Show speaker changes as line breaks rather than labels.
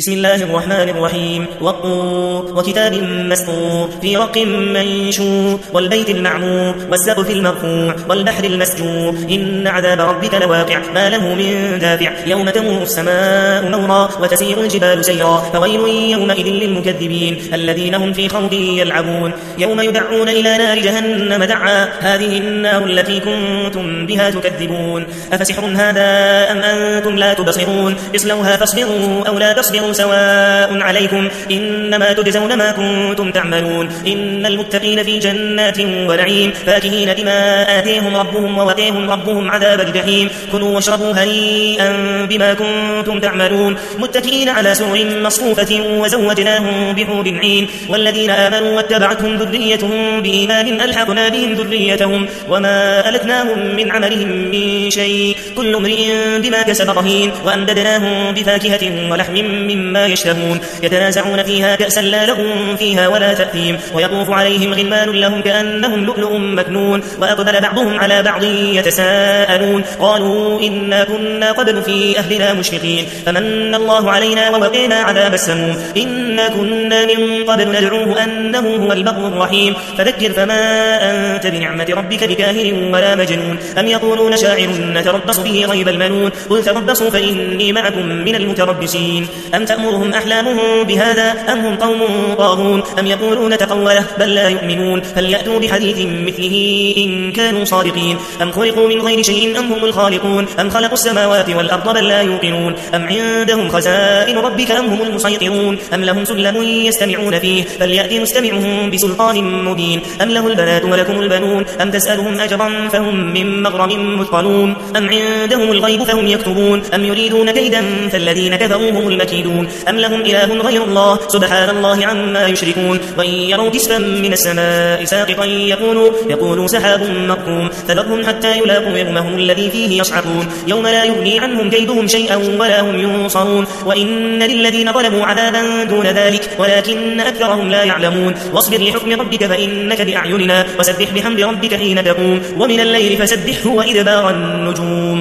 بسم الله الرحمن الرحيم والطور وكتاب مسطور في رق منشور والبيت المعمور والسقف المرفوع والبحر المسجور إن عذاب ربك لواقع ما له من دافع يوم تمور السماء مورا وتسير الجبال سيرا فويل يومئذ للمكذبين الذين هم في خوض يلعبون يوم يدعون إلى نار جهنم دعا هذه النار التي كنتم بها تكذبون أفسحر هذا أم أنتم لا تبصرون اصلوها فاصبروا أو لا تصبروا سواء عليكم إنما تجزون ما كنتم تعملون إن المتقين في جنات ونعيم فاكهين بما آتيهم ربهم ووقيهم ربهم عذاب الجحيم كلوا واشربوا هنيئا بما كنتم تعملون متكئين على سرر مصفوفة وزوجناهم بحور عين والذين آمنوا واتبعتهم ذريتهم بإيمان ألحقنا بهم ذريتهم وما ألتناهم من عملهم من شيء كل امرئ بما كسب رهين وأمددناهم بفاكهة ولحم مما يشتهون يتنازعون فيها كأسا لا لهم فيها ولا تأثيم ويطوف عليهم غلمان لهم كأنهم لؤلؤ مكنون وأقبل بعضهم على بعض يتساءلون قالوا إنا كنا قبل في أهلنا مشفقين فمن الله علينا ووقينا عذاب السموم إنا كنا من قبل ندعوه أنه هو البر الرحيم فذكر فما أنت بنعمة ربك بكاهن ولا مجنون أم يقولون شاعر نتربص به ريب المنون قل تربصوا فإني معكم من المتربصين أم تأمرهم أحلامهم بهذا أم هم قوم طاغون أم يقولون تقوله بل لا يؤمنون فليأتوا بحديث مثله إن كانوا صادقين أم خلقوا من غير شيء أم هم الخالقون أم خلقوا السماوات والأرض بل لا يوقنون أم عندهم خزائن ربك أم هم المسيطرون أم لهم سلم يستمعون فيه فليأتي مستمعهم بسلطان مبين أم له البنات ولكم البنون أم تسألهم أجرا فهم من مغرم مثقلون أم عندهم الغيب فهم يكتبون أم يريدون كيدا فالذين كفروا هم المكيدون أم لهم إله غير الله سبحان الله عما يشركون وإن يروا كسفا من السماء ساقطا يقولوا سحاب مركوم فذرهم حتى يلاقوا يومهم الذي فيه يصعقون يوم لا يغني عنهم كيدهم شيئا ولا هم ينصرون وإن للذين ظلموا عذابا دون ذلك ولكن أكثرهم لا يعلمون واصبر لحكم ربك فإنك بأعيننا وسبح بحمد ربك حين تقوم ومن الليل فسبحه وإدبار النجوم